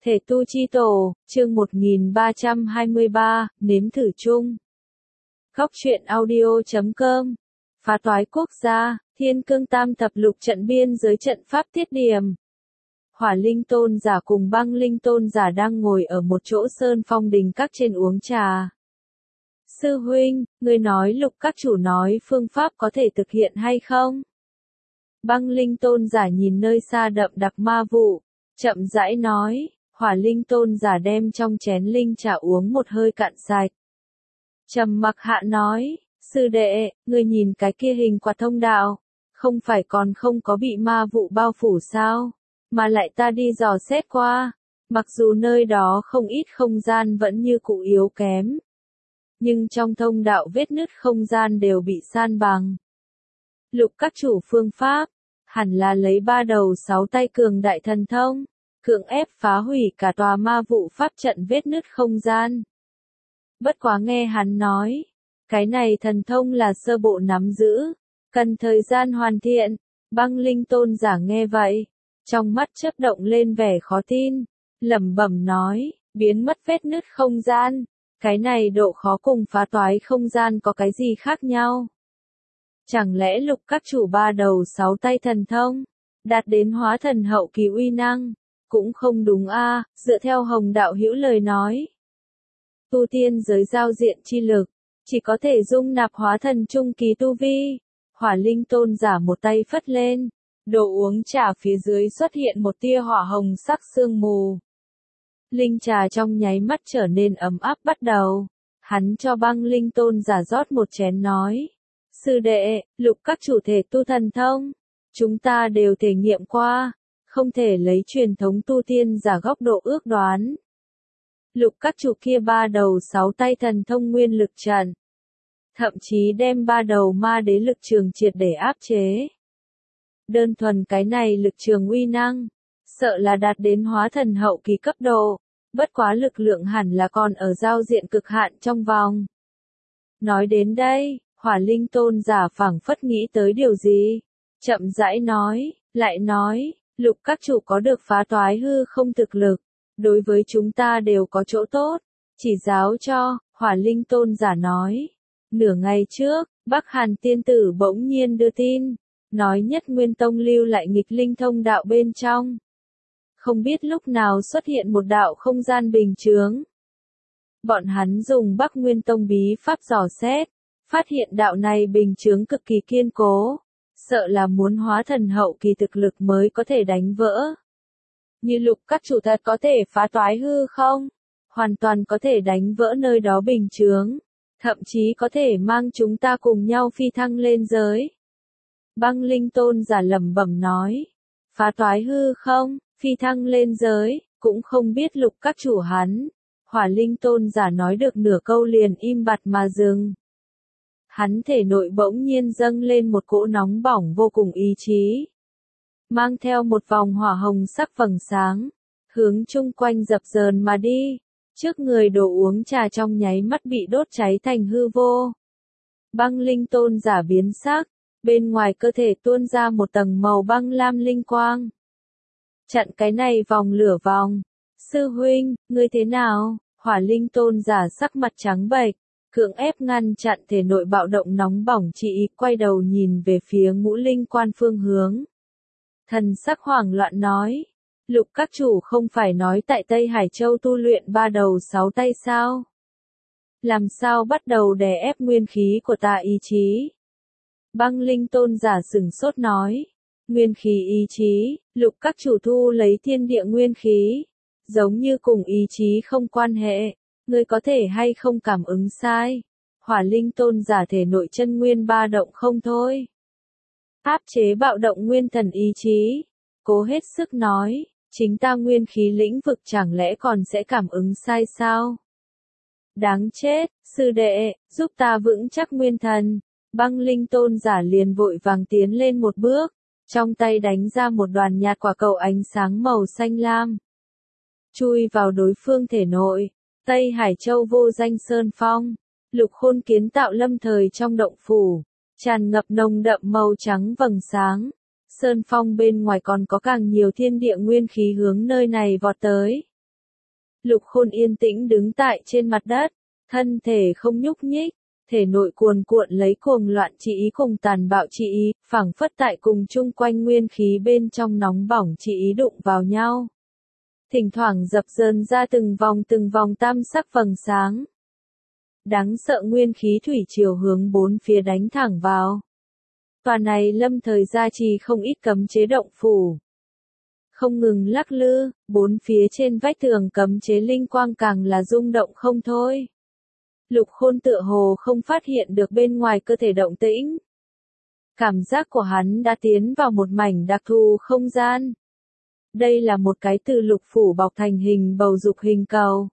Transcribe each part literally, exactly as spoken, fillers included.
Thể tu chi tổ, chương một nghìn ba trăm hai mươi ba, nếm thử chung. Góc truyện audio chấm com. Phá toái quốc gia, Thiên Cương Tam Thập Lục trận biên giới trận pháp tiết điểm. Hỏa Linh Tôn giả cùng Băng Linh Tôn giả đang ngồi ở một chỗ sơn phong đình các trên uống trà. Sư huynh, người nói Lục các chủ nói phương pháp có thể thực hiện hay không? Băng Linh Tôn giả nhìn nơi xa đậm đặc ma vụ, chậm rãi nói. Hỏa Linh Tôn giả đem trong chén linh trà uống một hơi cạn sạch. Trầm mặc hạ nói, sư đệ, ngươi nhìn cái kia hình quạt thông đạo, không phải còn không có bị ma vụ bao phủ sao, mà lại ta đi dò xét qua, mặc dù nơi đó không ít không gian vẫn như cũ yếu kém, nhưng trong thông đạo vết nứt không gian đều bị san bằng. Lục các chủ phương pháp, hẳn là lấy ba đầu sáu tay cường đại thần thông, cưỡng ép phá hủy cả tòa ma vụ pháp trận vết nứt không gian. Bất quá nghe hắn nói, cái này thần thông là sơ bộ nắm giữ, cần thời gian hoàn thiện. Băng Linh Tôn giả nghe vậy, trong mắt chớp động lên vẻ khó tin, lẩm bẩm nói, biến mất vết nứt không gian, cái này độ khó cùng phá toái không gian có cái gì khác nhau? Chẳng lẽ lục các chủ ba đầu sáu tay thần thông, đạt đến hóa thần hậu kỳ uy năng? Cũng không đúng a, à, dựa theo Hồng đạo hữu lời nói. Tu tiên giới giao diện chi lực, chỉ có thể dung nạp hóa thần trung kỳ tu vi. Hỏa Linh Tôn giả một tay phất lên, đồ uống trà phía dưới xuất hiện một tia hỏa hồng sắc sương mù. Linh trà trong nháy mắt trở nên ấm áp bắt đầu. Hắn cho Băng Linh Tôn giả rót một chén nói. Sư đệ, lục các chủ thể tu thần thông, chúng ta đều thể nghiệm qua. Không thể lấy truyền thống tu tiên giả góc độ ước đoán. Lục các chủ kia ba đầu sáu tay thần thông nguyên lực trận, thậm chí đem ba đầu ma đế lực trường triệt để áp chế. Đơn thuần cái này lực trường uy năng, sợ là đạt đến hóa thần hậu kỳ cấp độ, bất quá lực lượng hẳn là còn ở giao diện cực hạn trong vòng. Nói đến đây, Hỏa Linh Tôn giả phảng phất nghĩ tới điều gì, chậm rãi nói, lại nói. Lục các chủ có được phá toái hư không thực lực, đối với chúng ta đều có chỗ tốt, chỉ giáo cho, Hỏa Linh Tôn giả nói. Nửa ngày trước, Bắc Hàn tiên tử bỗng nhiên đưa tin, nói Nhất Nguyên Tông lưu lại nghịch linh thông đạo bên trong. Không biết lúc nào xuất hiện một đạo không gian bình chướng. Bọn hắn dùng Bắc Nguyên Tông bí pháp dò xét, phát hiện đạo này bình chướng cực kỳ kiên cố. Sợ là muốn hóa thần hậu kỳ thực lực mới có thể đánh vỡ. Như lục các chủ thật có thể phá toái hư không? Hoàn toàn có thể đánh vỡ nơi đó bình chướng. Thậm chí có thể mang chúng ta cùng nhau phi thăng lên giới. Băng Linh Tôn giả lẩm bẩm nói. Phá toái hư không, phi thăng lên giới, cũng không biết lục các chủ hắn. Hỏa Linh Tôn giả nói được nửa câu liền im bặt mà dừng. Hắn thể nội bỗng nhiên dâng lên một cỗ nóng bỏng vô cùng ý chí. Mang theo một vòng hỏa hồng sắc vầng sáng, hướng chung quanh dập dờn mà đi. Trước người đồ uống trà trong nháy mắt bị đốt cháy thành hư vô. Băng Linh Tôn giả biến sắc, bên ngoài cơ thể tuôn ra một tầng màu băng lam linh quang. Chặn cái này vòng lửa vòng. Sư huynh, ngươi thế nào? Hỏa Linh Tôn giả sắc mặt trắng bệch. Cưỡng ép ngăn chặn thể nội bạo động nóng bỏng chị quay đầu nhìn về phía ngũ linh quan phương hướng. Thần sắc hoảng loạn nói, lục các chủ không phải nói tại Tây Hải Châu tu luyện ba đầu sáu tay sao? Làm sao bắt đầu đè ép nguyên khí của ta ý chí? Băng Linh Tôn giả sửng sốt nói, nguyên khí ý chí, lục các chủ thu lấy thiên địa nguyên khí, giống như cùng ý chí không quan hệ. Ngươi có thể hay không cảm ứng sai? Hỏa Linh Tôn giả thể nội chân nguyên ba động không thôi. Áp chế bạo động nguyên thần ý chí. Cố hết sức nói, chính ta nguyên khí lĩnh vực chẳng lẽ còn sẽ cảm ứng sai sao? Đáng chết, sư đệ, giúp ta vững chắc nguyên thần. Băng Linh Tôn giả liền vội vàng tiến lên một bước, trong tay đánh ra một đoàn nhạt quả cầu ánh sáng màu xanh lam. Chui vào đối phương thể nội. Tây Hải Châu vô danh sơn phong, lục khôn kiến tạo lâm thời trong động phủ, tràn ngập nồng đậm màu trắng vầng sáng. Sơn phong bên ngoài còn có càng nhiều thiên địa nguyên khí hướng nơi này vọt tới. Lục Khôn yên tĩnh đứng tại trên mặt đất, thân thể không nhúc nhích, thể nội cuồn cuộn lấy cuồng loạn chi ý cùng tàn bạo chi ý, phảng phất tại cùng chung quanh nguyên khí bên trong nóng bỏng chi ý đụng vào nhau. Thỉnh thoảng dập dờn ra từng vòng từng vòng tam sắc vầng sáng. Đáng sợ nguyên khí thủy triều hướng bốn phía đánh thẳng vào. Tòa này lâm thời gia trì không ít cấm chế động phủ. Không ngừng lắc lư, bốn phía trên vách tường cấm chế linh quang càng là rung động không thôi. Lục Khôn tựa hồ không phát hiện được bên ngoài cơ thể động tĩnh. Cảm giác của hắn đã tiến vào một mảnh đặc thù không gian. Đây là một cái từ lục phủ bọc thành hình bầu dục hình cầu.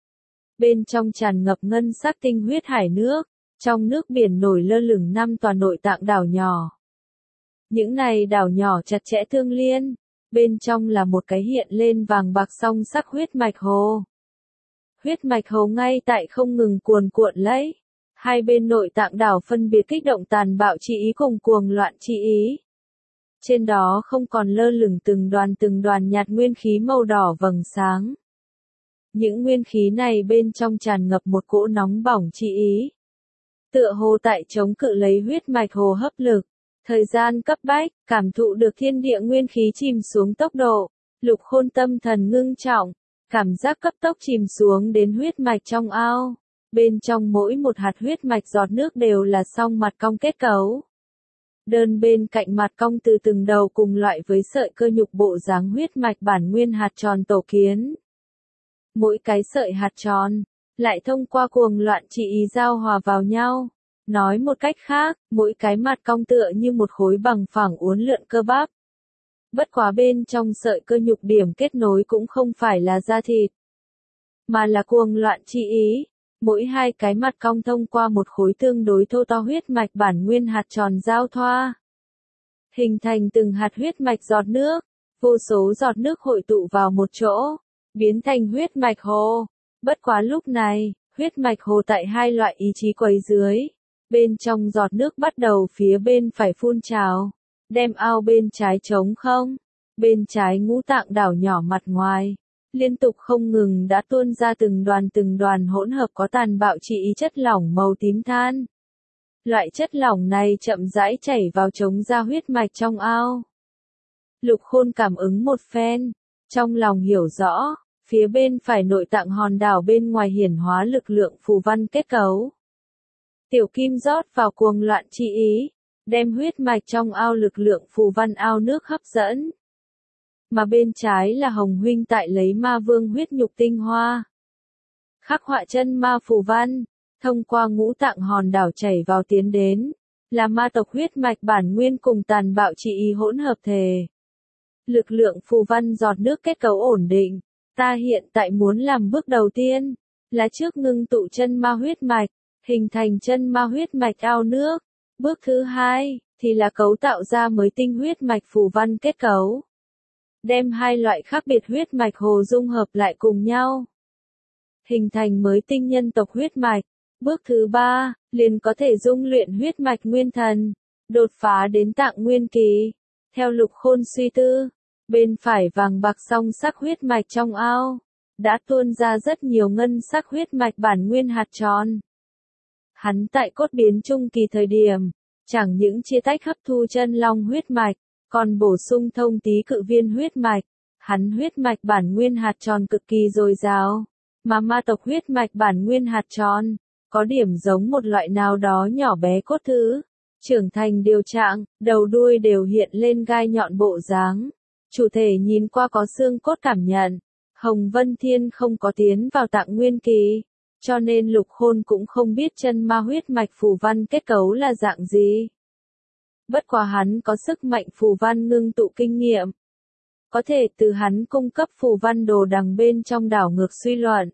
Bên trong tràn ngập ngân sắc tinh huyết hải nước, trong nước biển nổi lơ lửng năm tòa nội tạng đảo nhỏ. Những này đảo nhỏ chặt chẽ tương liên, bên trong là một cái hiện lên vàng bạc song sắc huyết mạch hồ. Huyết mạch hồ ngay tại không ngừng cuồn cuộn lấy, hai bên nội tạng đảo phân biệt kích động tàn bạo chi ý cùng cuồng loạn chi ý. Trên đó không còn lơ lửng từng đoàn từng đoàn nhạt nguyên khí màu đỏ vầng sáng. Những nguyên khí này bên trong tràn ngập một cỗ nóng bỏng chi ý. Tựa hồ tại chống cự lấy huyết mạch hồ hấp lực. Thời gian cấp bách, cảm thụ được thiên địa nguyên khí chìm xuống tốc độ. Lục Khôn tâm thần ngưng trọng, cảm giác cấp tốc chìm xuống đến huyết mạch trong ao. Bên trong mỗi một hạt huyết mạch giọt nước đều là song mặt cong kết cấu. Đơn bên cạnh mặt cong từ từng đầu cùng loại với sợi cơ nhục bộ dáng huyết mạch bản nguyên hạt tròn tổ kiến. Mỗi cái sợi hạt tròn, lại thông qua cuồng loạn chi ý giao hòa vào nhau. Nói một cách khác, mỗi cái mặt cong tựa như một khối bằng phẳng uốn lượn cơ bắp. Bất quá bên trong sợi cơ nhục điểm kết nối cũng không phải là da thịt, mà là cuồng loạn chi ý. Mỗi hai cái mặt cong thông qua một khối tương đối thô to huyết mạch bản nguyên hạt tròn giao thoa. Hình thành từng hạt huyết mạch giọt nước, vô số giọt nước hội tụ vào một chỗ, biến thành huyết mạch hồ. Bất quá lúc này, huyết mạch hồ tại hai loại ý chí quấy dưới. Bên trong giọt nước bắt đầu phía bên phải phun trào, đem ao bên trái trống không. Bên trái ngũ tạng đảo nhỏ mặt ngoài, liên tục không ngừng đã tuôn ra từng đoàn từng đoàn hỗn hợp có tàn bạo chi ý chất lỏng màu tím than. Loại chất lỏng này chậm rãi chảy vào trống ra huyết mạch trong ao. Lục Khôn cảm ứng một phen, trong lòng hiểu rõ, phía bên phải nội tạng hòn đảo bên ngoài hiển hóa lực lượng phù văn kết cấu. Tiểu kim rót vào cuồng loạn chi ý, đem huyết mạch trong ao lực lượng phù văn ao nước hấp dẫn. Mà bên trái là Hồng huynh tại lấy ma vương huyết nhục tinh hoa. Khắc họa chân ma phù văn, thông qua ngũ tạng hòn đảo chảy vào tiến đến, là ma tộc huyết mạch bản nguyên cùng tàn bạo chi ý hỗn hợp thể. Lực lượng phù văn giọt nước kết cấu ổn định, ta hiện tại muốn làm bước đầu tiên, là trước ngưng tụ chân ma huyết mạch, hình thành chân ma huyết mạch ao nước. Bước thứ hai, thì là cấu tạo ra mới tinh huyết mạch phù văn kết cấu. Đem hai loại khác biệt huyết mạch hồ dung hợp lại cùng nhau. Hình thành mới tinh nhân tộc huyết mạch. Bước thứ ba, liền có thể dung luyện huyết mạch nguyên thần, đột phá đến tạng nguyên kỳ. Theo Lục Khôn suy tư, bên phải vàng bạc song sắc huyết mạch trong ao, đã tuôn ra rất nhiều ngân sắc huyết mạch bản nguyên hạt tròn. Hắn tại cốt biến trung kỳ thời điểm, chẳng những chia tách hấp thu chân long huyết mạch, còn bổ sung thông tí cự viên huyết mạch. Hắn huyết mạch bản nguyên hạt tròn cực kỳ dồi dào, mà ma tộc huyết mạch bản nguyên hạt tròn, có điểm giống một loại nào đó nhỏ bé cốt thứ, trưởng thành điều trạng, đầu đuôi đều hiện lên gai nhọn bộ dáng. Chủ thể nhìn qua có xương cốt cảm nhận. Hồng Vân Thiên không có tiến vào tạng nguyên kỳ, cho nên Lục Khôn cũng không biết chân ma huyết mạch phù văn kết cấu là dạng gì. Bất quá hắn có sức mạnh phù văn ngưng tụ kinh nghiệm, có thể từ hắn cung cấp phù văn đồ đằng bên trong đảo ngược suy luận.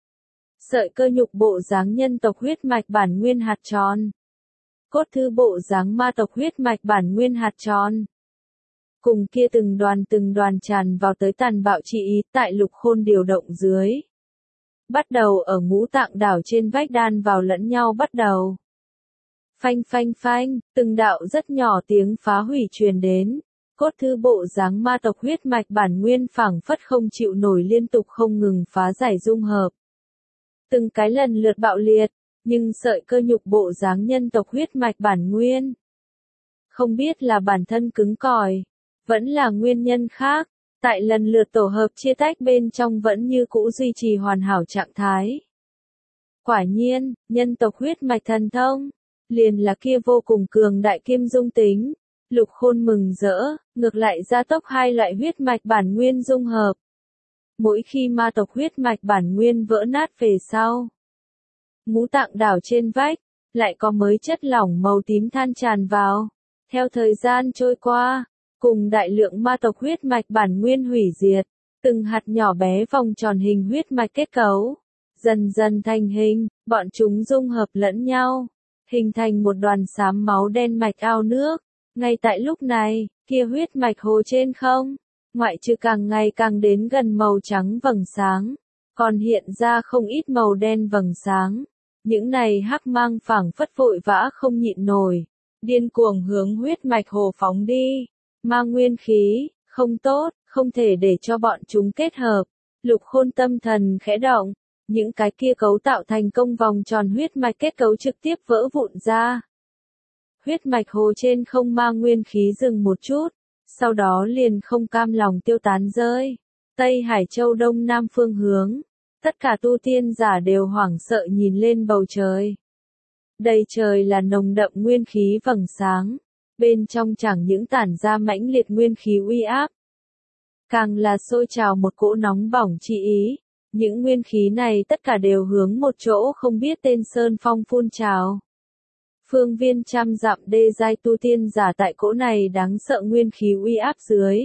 Sợi cơ nhục bộ dáng nhân tộc huyết mạch bản nguyên hạt tròn, cốt thư bộ dáng ma tộc huyết mạch bản nguyên hạt tròn, cùng kia từng đoàn từng đoàn tràn vào tới tàn bạo chi ý tại Lục Khôn điều động dưới. Bắt đầu ở ngũ tạng đảo trên vách đan vào lẫn nhau bắt đầu. Phanh phanh phanh, từng đạo rất nhỏ tiếng phá hủy truyền đến, Cốt thư bộ dáng ma tộc huyết mạch bản nguyên phảng phất không chịu nổi liên tục không ngừng phá giải dung hợp. Từng cái lần lượt bạo liệt, nhưng sợi cơ nhục bộ dáng nhân tộc huyết mạch bản nguyên. Không biết là bản thân cứng cỏi, vẫn là nguyên nhân khác, tại lần lượt tổ hợp chia tách bên trong vẫn như cũ duy trì hoàn hảo trạng thái. Quả nhiên, nhân tộc huyết mạch thần thông, liền là kia vô cùng cường đại kim dung tính. Lục Khôn mừng rỡ, ngược lại gia tốc hai loại huyết mạch bản nguyên dung hợp. Mỗi khi ma tộc huyết mạch bản nguyên vỡ nát về sau, ngũ tạng đảo trên vách, lại có mới chất lỏng màu tím than tràn vào. Theo thời gian trôi qua, cùng đại lượng ma tộc huyết mạch bản nguyên hủy diệt, từng hạt nhỏ bé vòng tròn hình huyết mạch kết cấu, dần dần thành hình, bọn chúng dung hợp lẫn nhau, hình thành một đoàn xám máu đen mạch ao nước. Ngay tại lúc này, kia huyết mạch hồ trên không, ngoại trừ càng ngày càng đến gần màu trắng vầng sáng, còn hiện ra không ít màu đen vầng sáng. Những này hắc mang phảng phất vội vã không nhịn nổi, điên cuồng hướng huyết mạch hồ phóng đi. Ma nguyên khí, không tốt, không thể để cho bọn chúng kết hợp. Lục Khôn tâm thần khẽ động, những cái kia cấu tạo thành công vòng tròn huyết mạch kết cấu trực tiếp vỡ vụn ra. Huyết mạch hồ trên không ma nguyên khí dừng một chút, sau đó liền không cam lòng tiêu tán rơi. Tây Hải Châu đông nam phương hướng, tất cả tu tiên giả đều hoảng sợ nhìn lên bầu trời. Đầy trời là nồng đậm nguyên khí vầng sáng, bên trong chẳng những tản ra mãnh liệt nguyên khí uy áp, càng là sôi trào một cỗ nóng bỏng chi ý. Những nguyên khí này tất cả đều hướng một chỗ không biết tên sơn phong phun trào. Phương viên trăm dặm đê giai tu tiên giả tại cỗ này đáng sợ nguyên khí uy áp dưới,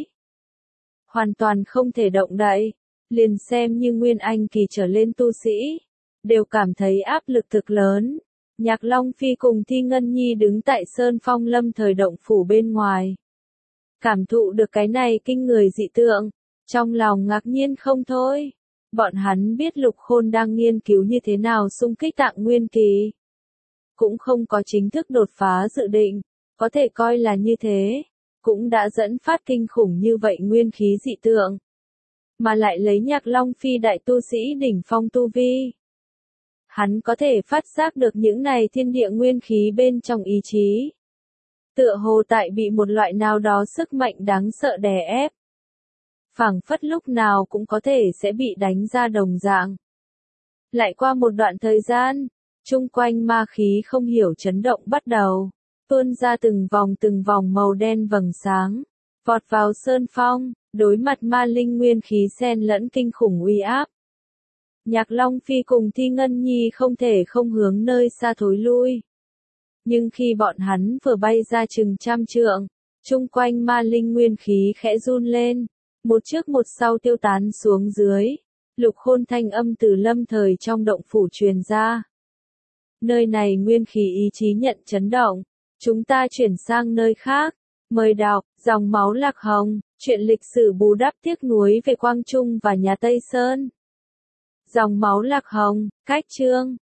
hoàn toàn không thể động đậy, liền xem như nguyên anh kỳ trở lên tu sĩ, đều cảm thấy áp lực thực lớn. Nhạc Long Phi cùng Thi Ngân Nhi đứng tại Sơn Phong Lâm thời động phủ bên ngoài, cảm thụ được cái này kinh người dị tượng, trong lòng ngạc nhiên không thôi. Bọn hắn biết Lục Khôn đang nghiên cứu như thế nào xung kích tạng nguyên kỳ, cũng không có chính thức đột phá dự định, có thể coi là như thế, cũng đã dẫn phát kinh khủng như vậy nguyên khí dị tượng. Mà lại lấy Nhạc Long Phi đại tu sĩ đỉnh phong tu vi, hắn có thể phát giác được những này thiên địa nguyên khí bên trong ý chí. Tựa hồ tại bị một loại nào đó sức mạnh đáng sợ đè ép. Phảng phất lúc nào cũng có thể sẽ bị đánh ra đồng dạng. Lại qua một đoạn thời gian, chung quanh ma khí không hiểu chấn động bắt đầu, tuôn ra từng vòng từng vòng màu đen vầng sáng, vọt vào sơn phong, đối mặt ma linh nguyên khí xen lẫn kinh khủng uy áp. Nhạc Long Phi cùng Thi Ngân Nhi không thể không hướng nơi xa thối lui. Nhưng khi bọn hắn vừa bay ra chừng trăm trượng, chung quanh ma linh nguyên khí khẽ run lên, một trước một sau tiêu tán xuống dưới. Lục Khôn thanh âm từ lâm thời trong động phủ truyền ra. Nơi này nguyên khí ý chí nhận chấn động, chúng ta chuyển sang nơi khác. Mời đọc, dòng máu lạc hồng, chuyện lịch sử bù đắp tiếc nuối về Quang Trung và nhà Tây Sơn. Dòng máu lạc hồng, cách chương.